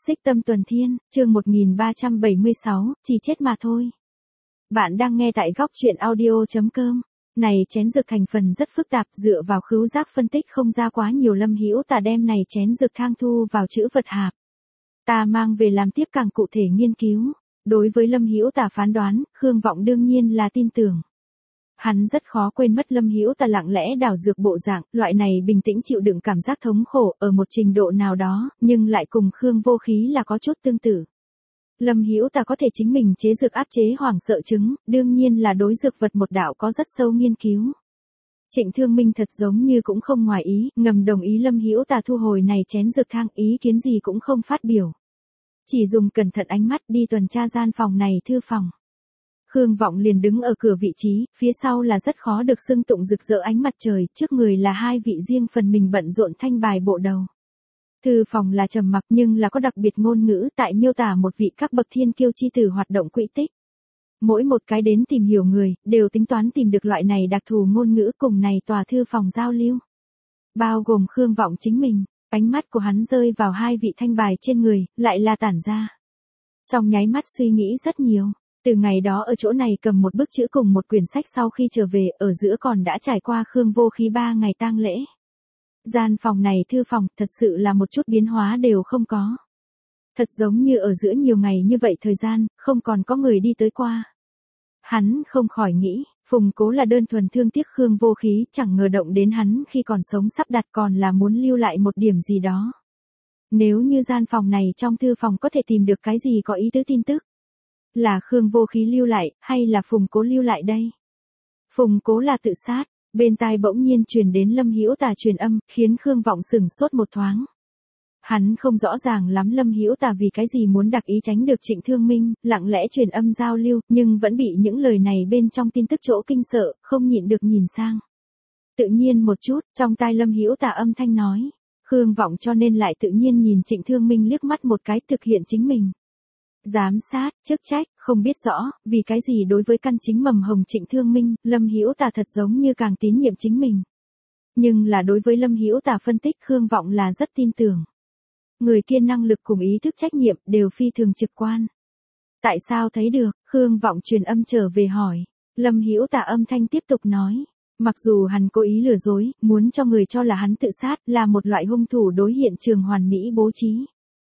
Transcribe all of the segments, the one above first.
Xích Tâm Tuần Thiên, chương 1376, chỉ chết mà thôi. Bạn đang nghe tại góc truyện audio.com. Này chén dược thành phần rất phức tạp, dựa vào khứu giác phân tích không ra quá nhiều. Lâm Hữu Tà đem này chén dược thang thu vào chữ vật hạp. Ta mang về làm tiếp càng cụ thể nghiên cứu. Đối với Lâm Hữu Tà phán đoán, Khương Vọng đương nhiên là tin tưởng. Hắn rất khó quên mất Lâm Hữu Tà lặng lẽ đào dược bộ dạng, loại này bình tĩnh chịu đựng cảm giác thống khổ ở một trình độ nào đó, nhưng lại cùng Khương Vô Khí là có chút tương tự. Lâm Hữu Tà có thể chính mình chế dược áp chế hoảng sợ chứng, đương nhiên là đối dược vật một đạo có rất sâu nghiên cứu. Trịnh Thương Minh thật giống như cũng không ngoài ý, ngầm đồng ý Lâm Hữu Tà thu hồi này chén dược thang, ý kiến gì cũng không phát biểu. Chỉ dùng cẩn thận ánh mắt đi tuần tra gian phòng này thư phòng. Khương Vọng liền đứng ở cửa vị trí, phía sau là rất khó được xưng tụng rực rỡ ánh mặt trời, trước người là hai vị riêng phần mình bận rộn thanh bài bộ đầu. Thư phòng là trầm mặc nhưng là có đặc biệt ngôn ngữ tại miêu tả một vị các bậc thiên kiêu chi tử hoạt động quỹ tích. Mỗi một cái đến tìm hiểu người, đều tính toán tìm được loại này đặc thù ngôn ngữ cùng này tòa thư phòng giao lưu. Bao gồm Khương Vọng chính mình, ánh mắt của hắn rơi vào hai vị thanh bài trên người, lại là tản ra. Trong nháy mắt suy nghĩ rất nhiều. Từ ngày đó ở chỗ này cầm một bức chữ cùng một quyển sách sau khi trở về, ở giữa còn đã trải qua Khương Vô Khí 3 ngày tang lễ. Gian phòng này thư phòng thật sự là một chút biến hóa đều không có. Thật giống như ở giữa nhiều ngày như vậy thời gian, không còn có người đi tới qua. Hắn không khỏi nghĩ, Phùng Cố là đơn thuần thương tiếc Khương Vô Khí, chẳng ngờ động đến hắn khi còn sống sắp đặt còn là muốn lưu lại một điểm gì đó. Nếu như gian phòng này trong thư phòng có thể tìm được cái gì có ý tứ tin tức. Là Khương Vô Khí lưu lại, hay là Phùng Cố lưu lại đây? Phùng Cố là tự sát, bên tai bỗng nhiên truyền đến Lâm Hữu Tà truyền âm, khiến Khương Vọng sửng sốt một thoáng. Hắn không rõ ràng lắm Lâm Hữu Tà vì cái gì muốn đặc ý tránh được Trịnh Thương Minh, lặng lẽ truyền âm giao lưu, nhưng vẫn bị những lời này bên trong tin tức chỗ kinh sợ, không nhịn được nhìn sang. Tự nhiên một chút, trong tai Lâm Hữu Tà âm thanh nói, Khương Vọng cho nên lại tự nhiên nhìn Trịnh Thương Minh liếc mắt một cái thực hiện chính mình. Giám sát, chức trách, không biết rõ, vì cái gì đối với căn chính mầm hồng Trịnh Thương Minh, Lâm Hữu Tà thật giống như càng tín nhiệm chính mình. Nhưng là đối với Lâm Hữu Tà phân tích Khương Vọng là rất tin tưởng. Người kia năng lực cùng ý thức trách nhiệm đều phi thường trực quan. Tại sao thấy được, Khương Vọng truyền âm trở về hỏi. Lâm Hữu Tà âm thanh tiếp tục nói. Mặc dù hắn cố ý lừa dối, muốn cho người cho là hắn tự sát là một loại hung thủ đối hiện trường hoàn mỹ bố trí.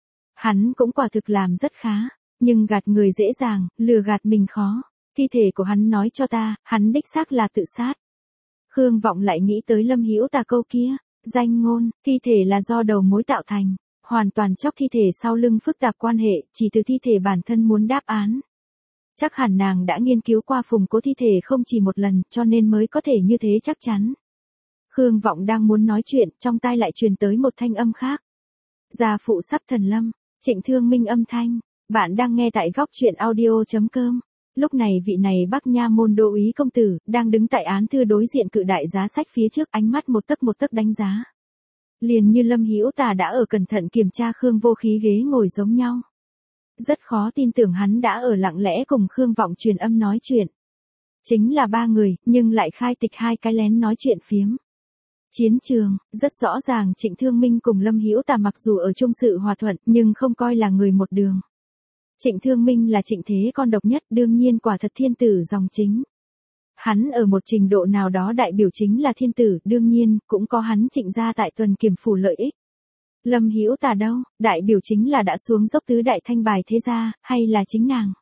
Hắn cũng quả thực làm rất khá. Nhưng gạt người dễ dàng, lừa gạt mình khó. Thi thể của hắn nói cho ta, hắn đích xác là tự sát. Khương Vọng lại nghĩ tới Lâm Hữu Tà câu kia, danh ngôn, thi thể là do đầu mối tạo thành, hoàn toàn chóc thi thể sau lưng phức tạp quan hệ, chỉ từ thi thể bản thân muốn đáp án. Chắc hẳn nàng đã nghiên cứu qua Phùng Cố thi thể không chỉ một lần, cho nên mới có thể như thế chắc chắn. Khương Vọng đang muốn nói chuyện, trong tai lại truyền tới một thanh âm khác. Gia phụ sắp thần lâm, Trịnh Thương Minh âm thanh. Bạn đang nghe tại góc truyện audio.com. Lúc này vị này Bắc Nha môn đô úy công tử, đang đứng tại án thư đối diện cự đại giá sách phía trước, ánh mắt một tấc đánh giá. Liền như Lâm Hữu Tà đã ở cẩn thận kiểm tra Khương Vô Khí ghế ngồi giống nhau. Rất khó tin tưởng hắn đã ở lặng lẽ cùng Khương Vọng truyền âm nói chuyện. Chính là ba người, nhưng lại khai tịch hai cái lén nói chuyện phiếm. Chiến trường, rất rõ ràng Trịnh Thương Minh cùng Lâm Hữu Tà mặc dù ở chung sự hòa thuận, nhưng không coi là người một đường. Trịnh Thương Minh là Trịnh Thế con độc nhất, đương nhiên quả thật thiên tử dòng chính. Hắn ở một trình độ nào đó đại biểu chính là thiên tử, đương nhiên, cũng có hắn Trịnh gia tại tuần kiểm phủ lợi ích. Lâm Hữu Tà đâu, đại biểu chính là đã xuống dốc tứ đại thanh bài thế gia, hay là chính nàng?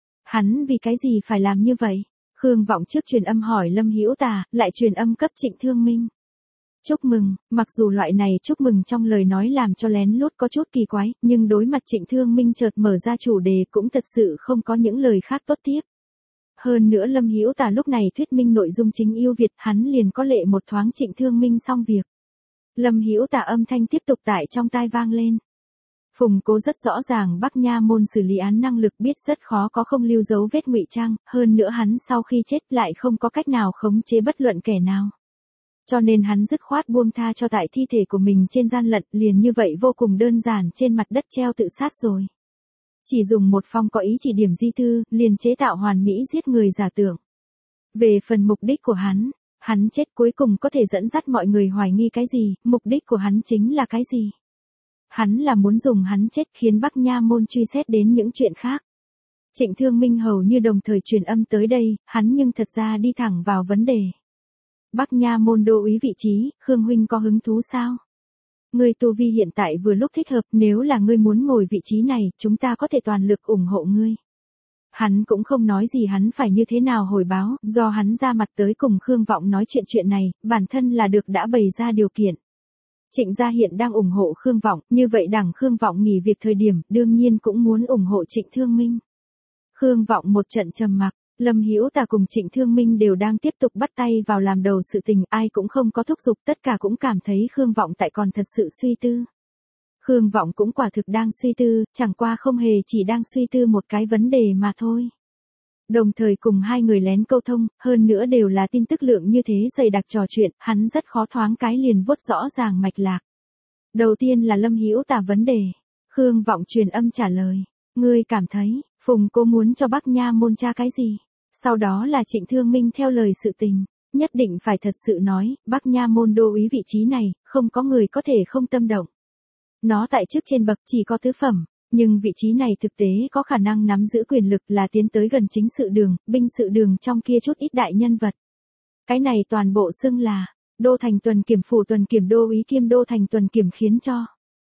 Hắn vì cái gì phải làm như vậy? Khương Vọng trước truyền âm hỏi Lâm Hữu Tà, lại truyền âm cấp Trịnh Thương Minh. Chúc mừng, mặc dù loại này chúc mừng trong lời nói làm cho lén lút có chút kỳ quái, nhưng đối mặt Trịnh Thương Minh chợt mở ra chủ đề cũng thật sự không có những lời khác tốt tiếp. Hơn nữa Lâm Hữu Tà lúc này thuyết minh nội dung chính yêu Việt, hắn liền có lệ một thoáng Trịnh Thương Minh xong việc. Lâm Hữu Tà âm thanh tiếp tục tại trong tai vang lên. Phùng Cố rất rõ ràng Bắc Nha môn xử lý án năng lực biết rất khó có không lưu dấu vết ngụy trang, hơn nữa hắn sau khi chết lại không có cách nào khống chế bất luận kẻ nào. Cho nên hắn dứt khoát buông tha cho tại thi thể của mình trên gian lận, liền như vậy vô cùng đơn giản trên mặt đất treo tự sát rồi. Chỉ dùng một phong có ý chỉ điểm di thư, liền chế tạo hoàn mỹ giết người giả tưởng. Về phần mục đích của hắn chết cuối cùng có thể dẫn dắt mọi người hoài nghi cái gì, mục đích của hắn chính là cái gì. Hắn là muốn dùng hắn chết khiến Bắc Nha Môn truy xét đến những chuyện khác. Trịnh Thương Minh hầu như đồng thời truyền âm tới đây, hắn nhưng thật ra đi thẳng vào vấn đề. Bắc Nha Môn đô úy vị trí, Khương huynh có hứng thú sao? Ngươi tu vi hiện tại vừa lúc thích hợp, nếu là ngươi muốn ngồi vị trí này, chúng ta có thể toàn lực ủng hộ ngươi. Hắn cũng không nói gì hắn phải như thế nào hồi báo, do hắn ra mặt tới cùng Khương Vọng nói chuyện này, bản thân là được đã bày ra điều kiện. Trịnh gia hiện đang ủng hộ Khương Vọng, như vậy đảng Khương Vọng nghỉ việc thời điểm, đương nhiên cũng muốn ủng hộ Trịnh Thương Minh. Khương Vọng một trận trầm mặc, Lâm Hữu Tà cùng Trịnh Thương Minh đều đang tiếp tục bắt tay vào làm đầu sự tình, ai cũng không có thúc giục, tất cả cũng cảm thấy Khương Vọng tại còn thật sự suy tư. Khương Vọng cũng quả thực đang suy tư, chẳng qua không hề chỉ đang suy tư một cái vấn đề mà thôi. Đồng thời cùng hai người lén câu thông, hơn nữa đều là tin tức lượng như thế dày đặc trò chuyện, hắn rất khó thoáng cái liền vuốt rõ ràng mạch lạc. Đầu tiên là Lâm Hữu Tà vấn đề. Khương Vọng truyền âm trả lời. Ngươi cảm thấy, Phùng Cố muốn cho Bắc Nha Môn tra cái gì? Sau đó là Trịnh Thương Minh theo lời sự tình. Nhất định phải thật sự nói, Bắc Nha Môn đô úy vị trí này, không có người có thể không tâm động. Nó tại chức trên bậc chỉ có tứ phẩm, nhưng vị trí này thực tế có khả năng nắm giữ quyền lực là tiến tới gần chính sự đường, binh sự đường trong kia chút ít đại nhân vật. Cái này toàn bộ xưng là, đô thành tuần kiểm phủ tuần kiểm đô úy kiêm đô thành tuần kiểm khiến cho.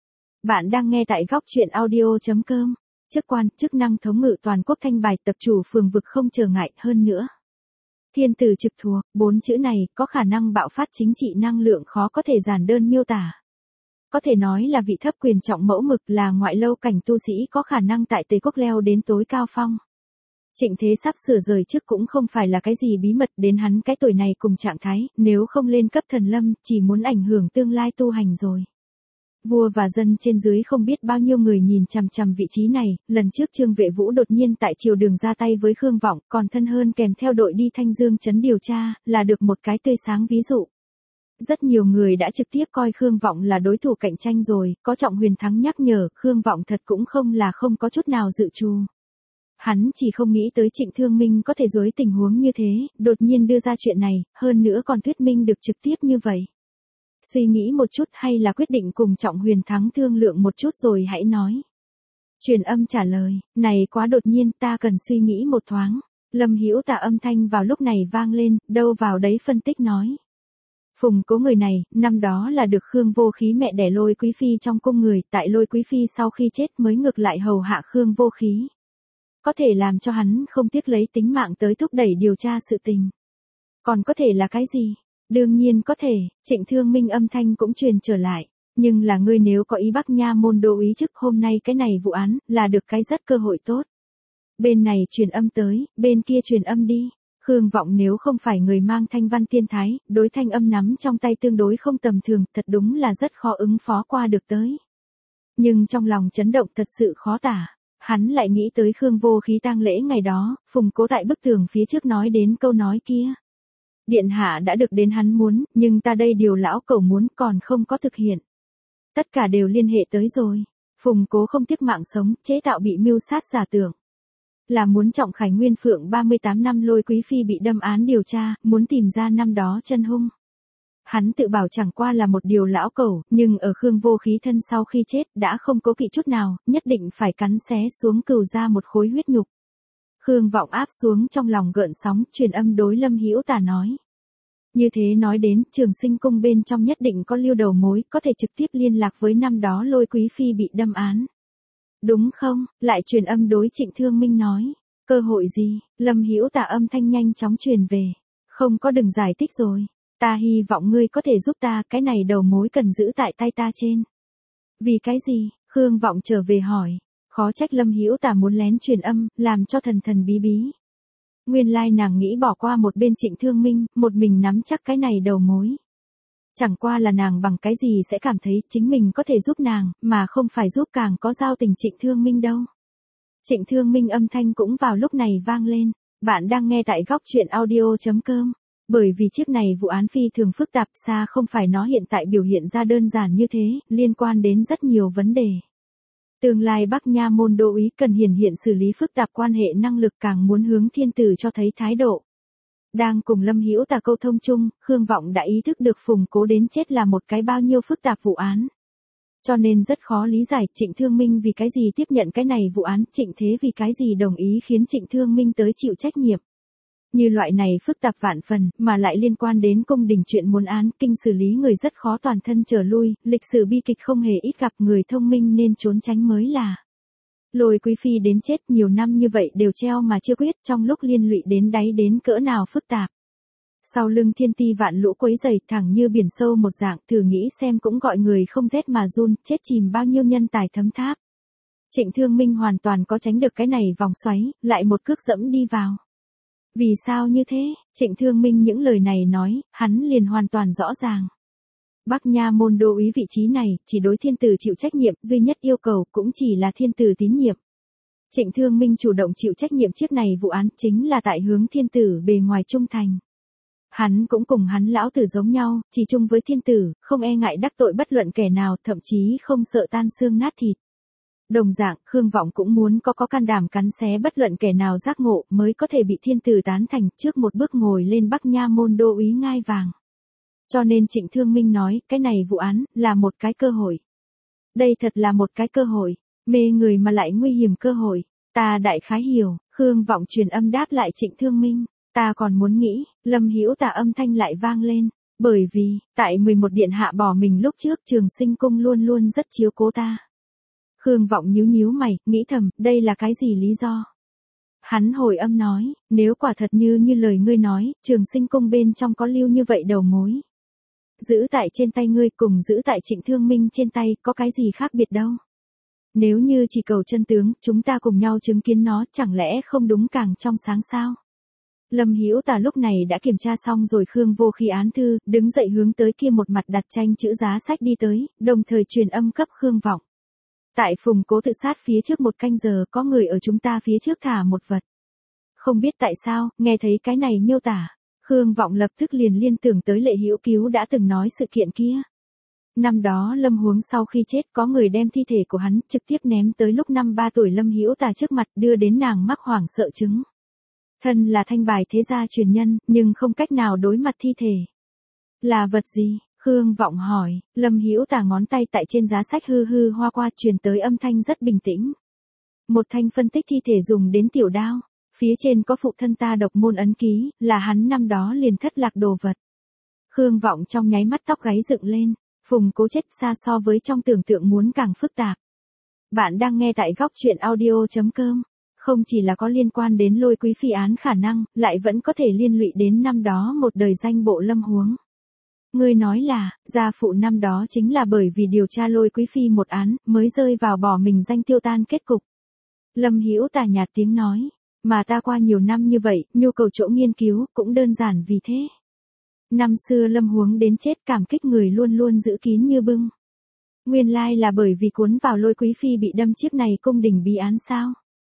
Bạn đang nghe tại góc truyện audio.com. Chức quan, chức năng thống ngự toàn quốc thanh bài tập chủ phường vực không trở ngại hơn nữa. Thiên tử trực thuộc, 4 chữ này có khả năng bạo phát chính trị năng lượng khó có thể giản đơn miêu tả. Có thể nói là vị thấp quyền trọng mẫu mực là ngoại lâu cảnh tu sĩ có khả năng tại Tề Quốc leo đến tối cao phong. Trịnh Thế sắp sửa rời chức cũng không phải là cái gì bí mật đến hắn cái tuổi này cùng trạng thái, nếu không lên cấp thần lâm, chỉ muốn ảnh hưởng tương lai tu hành rồi. Vua và dân trên dưới không biết bao nhiêu người nhìn chằm chằm vị trí này, lần trước Trương Vệ Vũ đột nhiên tại triều đường ra tay với Khương Vọng, còn thân hơn kèm theo đội đi Thanh Dương trấn điều tra, là được một cái tươi sáng ví dụ. Rất nhiều người đã trực tiếp coi Khương Vọng là đối thủ cạnh tranh rồi, có Trọng Huyền Thắng nhắc nhở, Khương Vọng thật cũng không là không có chút nào dự trù. Hắn chỉ không nghĩ tới Trịnh Thương Minh có thể dưới tình huống như thế, đột nhiên đưa ra chuyện này, hơn nữa còn thuyết minh được trực tiếp như vậy. Suy nghĩ một chút hay là quyết định cùng Trọng Huyền Thắng thương lượng một chút rồi hãy nói. Truyền âm trả lời, này quá đột nhiên ta cần suy nghĩ một thoáng. Lâm Hữu Tà âm thanh vào lúc này vang lên, đâu vào đấy phân tích nói. Phùng Cố người này, năm đó là được Khương Vô Khí mẹ đẻ Lôi Quý Phi trong cung người, tại Lôi Quý Phi sau khi chết mới ngược lại hầu hạ Khương Vô Khí. Có thể làm cho hắn không tiếc lấy tính mạng tới thúc đẩy điều tra sự tình. Còn có thể là cái gì? Đương nhiên có thể, Trịnh Thương Minh âm thanh cũng truyền trở lại. Nhưng là ngươi nếu có ý Bắc Nha Môn đô úy chức hôm nay cái này vụ án, là được cái rất cơ hội tốt. Bên này truyền âm tới, bên kia truyền âm đi. Khương Vọng nếu không phải người mang thanh văn tiên thái, đối thanh âm nắm trong tay tương đối không tầm thường, thật đúng là rất khó ứng phó qua được tới. Nhưng trong lòng chấn động thật sự khó tả. Hắn lại nghĩ tới Khương Vô Khí tang lễ ngày đó, Phùng Cố tại bức tường phía trước nói đến câu nói kia. Điện hạ đã được đến hắn muốn, nhưng ta đây điều lão cẩu muốn còn không có thực hiện. Tất cả đều liên hệ tới rồi. Phùng Cố không tiếc mạng sống, chế tạo bị mưu sát giả tưởng. Là muốn Trọng Khải Nguyên Phượng 38 năm Lôi Quý Phi bị đâm án điều tra, muốn tìm ra năm đó chân hung. Hắn tự bảo chẳng qua là một điều lão cẩu, nhưng ở Khương Vô Khí thân sau khi chết đã không cố kỵ chút nào, nhất định phải cắn xé xuống cừu ra một khối huyết nhục. Khương Vọng áp xuống trong lòng gợn sóng, truyền âm đối Lâm Hữu Tà nói. Như thế nói đến, Trường Sinh cung bên trong nhất định có lưu đầu mối, có thể trực tiếp liên lạc với năm đó Lôi Quý Phi bị đâm án. Đúng không? Lại truyền âm đối Trịnh Thương Minh nói. Cơ hội gì? Lâm Hữu Tà âm thanh nhanh chóng truyền về. Không có đừng giải thích rồi. Ta hy vọng ngươi có thể giúp ta, cái này đầu mối cần giữ tại tay ta trên. Vì cái gì? Khương Vọng trở về hỏi. Khó trách Lâm Hữu Tà muốn lén truyền âm, làm cho thần thần bí bí. Nguyên lai nàng nghĩ bỏ qua một bên Trịnh Thương Minh, một mình nắm chắc cái này đầu mối. Chẳng qua là nàng bằng cái gì sẽ cảm thấy chính mình có thể giúp nàng, mà không phải giúp càng có giao tình Trịnh Thương Minh đâu. Trịnh Thương Minh âm thanh cũng vào lúc này vang lên. Bạn đang nghe tại góc truyện audio.com. Bởi vì chiếc này vụ án phi thường phức tạp, xa không phải nó hiện tại biểu hiện ra đơn giản như thế, liên quan đến rất nhiều vấn đề. Tương lai Bắc Nha Môn đô úy cần hiển hiện xử lý phức tạp quan hệ năng lực càng muốn hướng thiên tử cho thấy thái độ. Đang cùng Lâm Hữu Tà câu thông chung, Khương Vọng đã ý thức được Phùng Cố đến chết là một cái bao nhiêu phức tạp vụ án. Cho nên rất khó lý giải Trịnh Thương Minh vì cái gì tiếp nhận cái này vụ án, Trịnh Thế vì cái gì đồng ý khiến Trịnh Thương Minh tới chịu trách nhiệm. Như loại này phức tạp vạn phần, mà lại liên quan đến cung đình chuyện muốn án, kinh xử lý người rất khó toàn thân trở lui, lịch sử bi kịch không hề ít gặp, người thông minh nên trốn tránh mới là. Lôi Quý Phi đến chết nhiều năm như vậy đều treo mà chưa quyết, trong lúc liên lụy đến đáy đến cỡ nào phức tạp. Sau lưng thiên ti vạn lũ quấy rầy thẳng như biển sâu một dạng, thử nghĩ xem cũng gọi người không rét mà run, chết chìm bao nhiêu nhân tài thấm tháp. Trịnh Thương Minh hoàn toàn có tránh được cái này vòng xoáy, lại một cước dẫm đi vào. Vì sao như thế? Trịnh Thương Minh những lời này nói, hắn liền hoàn toàn rõ ràng. Bắc Nha môn đô úy vị trí này, chỉ đối thiên tử chịu trách nhiệm, duy nhất yêu cầu cũng chỉ là thiên tử tín nhiệm. Trịnh Thương Minh chủ động chịu trách nhiệm chiếc này vụ án chính là tại hướng thiên tử bề ngoài trung thành. Hắn cũng cùng hắn lão tử giống nhau, chỉ chung với thiên tử, không e ngại đắc tội bất luận kẻ nào, thậm chí không sợ tan xương nát thịt. Đồng dạng, Khương Vọng cũng muốn có can đảm cắn xé bất luận kẻ nào giác ngộ mới có thể bị thiên tử tán thành trước một bước ngồi lên Bắc Nha môn đô úy ngai vàng. Cho nên Trịnh Thương Minh nói, cái này vụ án, là một cái cơ hội. Đây thật là một cái cơ hội, mê người mà lại nguy hiểm cơ hội. Ta đại khái hiểu, Khương Vọng truyền âm đáp lại Trịnh Thương Minh. Ta còn muốn nghĩ, Lâm Hữu Tà âm thanh lại vang lên. Bởi vì, tại 11 điện hạ bỏ mình lúc trước Trường Sinh cung luôn luôn rất chiếu cố ta. Khương Vọng nhíu nhíu mày, nghĩ thầm, đây là cái gì lý do? Hắn hồi âm nói, nếu quả thật như lời ngươi nói, Trường Sinh cung bên trong có lưu như vậy đầu mối. Giữ tại trên tay ngươi cùng giữ tại Trịnh Thương Minh trên tay, có cái gì khác biệt đâu. Nếu như chỉ cầu chân tướng, chúng ta cùng nhau chứng kiến nó, chẳng lẽ không đúng càng trong sáng sao? Lâm Hữu Tà lúc này đã kiểm tra xong rồi Khương Vô Khí án thư, đứng dậy hướng tới kia một mặt đặt tranh chữ giá sách đi tới, đồng thời truyền âm cấp Khương Vọng. Tại Phùng Cố tự sát phía trước 1 canh giờ có người ở chúng ta phía trước thả một vật. Không biết tại sao, nghe thấy cái này miêu tả, Khương Vọng lập tức liền liên tưởng tới Lệ Hữu Cứu đã từng nói sự kiện kia. Năm đó Lâm Huống sau khi chết có người đem thi thể của hắn trực tiếp ném tới lúc năm 3 tuổi Lâm Hữu Tà trước mặt đưa đến nàng mắc hoảng sợ chứng. Thân là thanh bài thế gia truyền nhân, nhưng không cách nào đối mặt thi thể. Là vật gì? Khương Vọng hỏi, Lâm Hữu Tà ngón tay tại trên giá sách hư hư hoa qua truyền tới âm thanh rất bình tĩnh. Một thanh phân tích thi thể dùng đến tiểu đao, phía trên có phụ thân ta độc môn ấn ký, là hắn năm đó liền thất lạc đồ vật. Khương Vọng trong nháy mắt tóc gáy dựng lên, Phùng Cố chết xa so với trong tưởng tượng muốn càng phức tạp. Bạn đang nghe tại góc truyện audio.com. Không chỉ là có liên quan đến Lôi Quý Phi án khả năng, lại vẫn có thể liên lụy đến năm đó một đời danh bộ Lâm Huống. Ngươi nói là, gia phụ năm đó chính là bởi vì điều tra Lôi Quý Phi một án, mới rơi vào bỏ mình danh tiêu tan kết cục. Lâm Hữu Tà nhạt tiếng nói, mà ta qua nhiều năm như vậy, nhu cầu chỗ nghiên cứu, cũng đơn giản vì thế. Năm xưa Lâm Huống đến chết cảm kích người luôn luôn giữ kín như bưng. Nguyên lai là bởi vì cuốn vào Lôi Quý Phi bị đâm chiếc này cung đình bí án sao?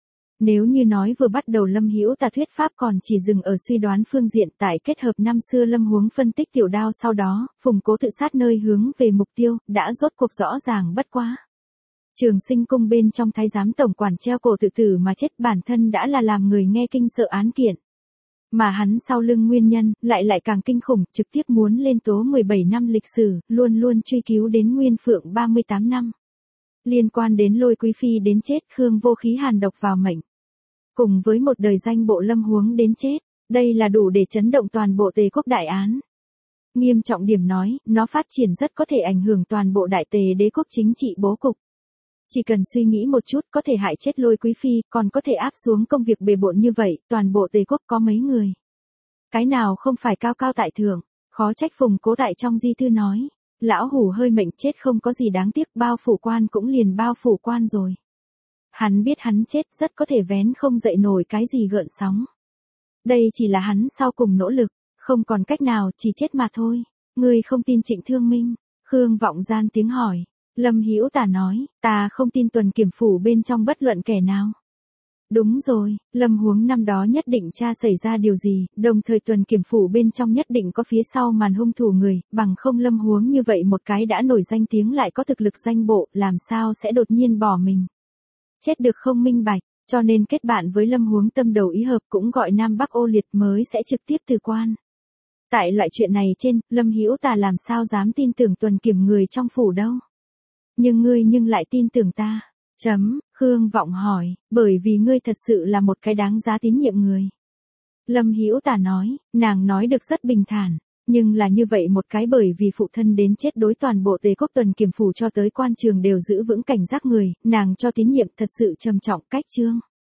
Nếu như nói vừa bắt đầu Lâm Hữu Tà thuyết pháp còn chỉ dừng ở suy đoán phương diện tại kết hợp năm xưa Lâm Huống phân tích tiểu đao sau đó, Phùng Cố tự sát nơi hướng về mục tiêu, đã rốt cuộc rõ ràng bất quá. Trường Sinh cung bên trong thái giám tổng quản treo cổ tự tử mà chết bản thân đã là làm người nghe kinh sợ án kiện. Mà hắn sau lưng nguyên nhân, lại càng kinh khủng, trực tiếp muốn lên tố 17 năm lịch sử, luôn luôn truy cứu đến Nguyên Phượng 38 năm. Liên quan đến Lôi Quý Phi đến chết Khương Vô Khí hàn độc vào mệnh. Cùng với một đời danh bộ Lâm Huống đến chết, đây là đủ để chấn động toàn bộ Tề quốc đại án. Nghiêm trọng điểm nói, nó phát triển rất có thể ảnh hưởng toàn bộ đại Tề đế quốc chính trị bố cục. Chỉ cần suy nghĩ một chút có thể hại chết Lôi Quý Phi, còn có thể áp xuống công việc bề bộn như vậy, toàn bộ Tề quốc có mấy người. Cái nào không phải cao cao tại thượng, khó trách Phùng Cố tại trong di thư nói. Lão hủ hơi mệnh chết không có gì đáng tiếc, bao phủ quan cũng liền bao phủ quan rồi. Hắn biết hắn chết rất có thể vén không dậy nổi cái gì gợn sóng. Đây chỉ là hắn sau cùng nỗ lực, không còn cách nào, chỉ chết mà thôi. Ngươi không tin Trịnh Thương Minh? Khương Vọng gian tiếng hỏi. Lâm Hữu Tà nói, ta không tin tuần kiểm phủ bên trong bất luận kẻ nào. Đúng rồi, Lâm Huống năm đó nhất định cha xảy ra điều gì, đồng thời tuần kiểm phủ bên trong nhất định có phía sau màn hung thủ người, bằng không Lâm Huống như vậy một cái đã nổi danh tiếng lại có thực lực danh bộ, làm sao sẽ đột nhiên bỏ mình. Chết được không minh bạch, cho nên kết bạn với Lâm Huống tâm đầu ý hợp cũng gọi Nam Bắc ô liệt mới sẽ trực tiếp từ quan. Tại loại chuyện này trên, Lâm Hữu Tà làm sao dám tin tưởng tuần kiểm người trong phủ đâu. Nhưng ngươi nhưng lại tin tưởng ta. Khương Vọng hỏi, bởi vì ngươi thật sự là một cái đáng giá tín nhiệm người. Lâm Hữu Tà nói, nàng nói được rất bình thản, nhưng là như vậy một cái bởi vì phụ thân đến chết đối toàn bộ Tề Quốc tuần kiểm phủ cho tới quan trường đều giữ vững cảnh giác người, nàng cho tín nhiệm thật sự trầm trọng cách trương.